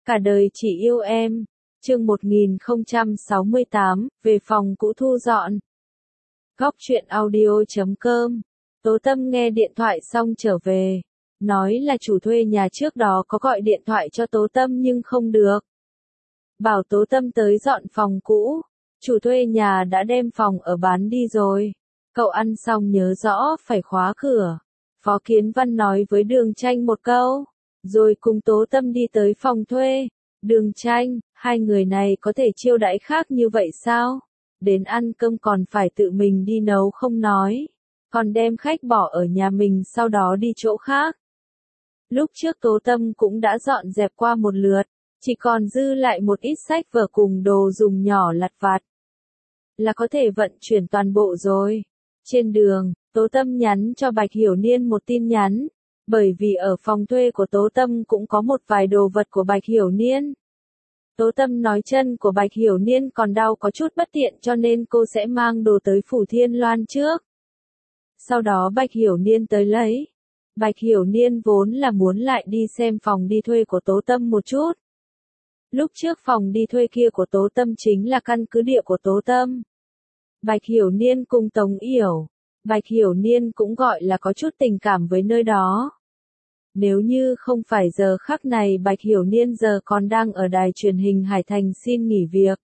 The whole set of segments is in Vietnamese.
Cả đời chỉ yêu em. Chương 1068, về phòng cũ thu dọn. Góc truyện audio.com. Tố Tâm nghe điện thoại xong trở về. Nói là chủ thuê nhà trước đó có gọi điện thoại cho Tố Tâm nhưng không được. Bảo Tố Tâm tới dọn phòng cũ. Chủ thuê nhà đã đem phòng ở bán đi rồi. Cậu ăn xong nhớ rõ phải khóa cửa. Phó Kiến Văn nói với Đường Tranh một câu. Rồi cùng Tố Tâm đi tới phòng thuê. Đường Tranh, hai người này có thể chiêu đãi khác như vậy sao? Đến ăn cơm còn phải tự mình đi nấu không nói. Còn đem khách bỏ ở nhà mình sau đó đi chỗ khác. Lúc trước Tố Tâm cũng đã dọn dẹp qua một lượt. Chỉ còn dư lại một ít sách vở cùng đồ dùng nhỏ lặt vặt. Là có thể vận chuyển toàn bộ rồi. Trên đường, Tố Tâm nhắn cho Bạch Hiểu Niên một tin nhắn. Bởi vì ở phòng thuê của Tố Tâm cũng có một vài đồ vật của Bạch Hiểu Niên. Tố Tâm nói chân của Bạch Hiểu Niên còn đau có chút bất tiện cho nên cô sẽ mang đồ tới Phủ Thiên Loan trước. Sau đó Bạch Hiểu Niên tới lấy. Bạch Hiểu Niên vốn là muốn lại đi xem phòng đi thuê của Tố Tâm một chút. Lúc trước phòng đi thuê kia của Tố Tâm chính là căn cứ địa của Tố Tâm. Bạch Hiểu Niên cùng Tống Yểu. Bạch Hiểu Niên cũng gọi là có chút tình cảm với nơi đó. Nếu như không phải giờ khắc này Bạch Hiểu Niên giờ còn đang ở đài truyền hình Hải Thành xin nghỉ việc.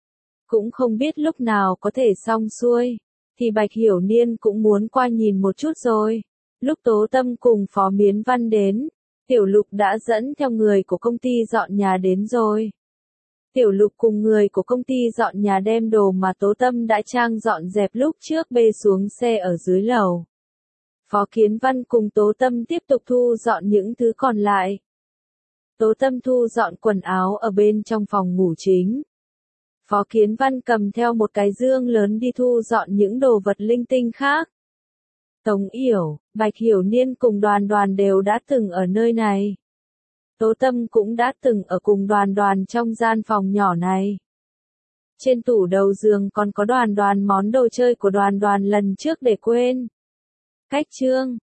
Cũng không biết lúc nào có thể xong xuôi. Thì Bạch Hiểu Niên cũng muốn qua nhìn một chút rồi. Lúc Tố Tâm cùng Phó Miến Văn đến. Tiểu Lục đã dẫn theo người của công ty dọn nhà đến rồi. Tiểu Lục cùng người của công ty dọn nhà đem đồ mà Tố Tâm đã trang dọn dẹp lúc trước bê xuống xe ở dưới lầu. Phó Kiến Văn cùng Tố Tâm tiếp tục thu dọn những thứ còn lại. Tố Tâm thu dọn quần áo ở bên trong phòng ngủ chính. Phó Kiến Văn cầm theo một cái dương lớn đi thu dọn những đồ vật linh tinh khác. Tống Yểu, Bạch Hiểu Niên cùng Đoàn Đoàn đều đã từng ở nơi này. Tố Tâm cũng đã từng ở cùng Đoàn Đoàn trong gian phòng nhỏ này. Trên tủ đầu giường còn có Đoàn Đoàn món đồ chơi của Đoàn Đoàn lần trước để quên. Cách chương,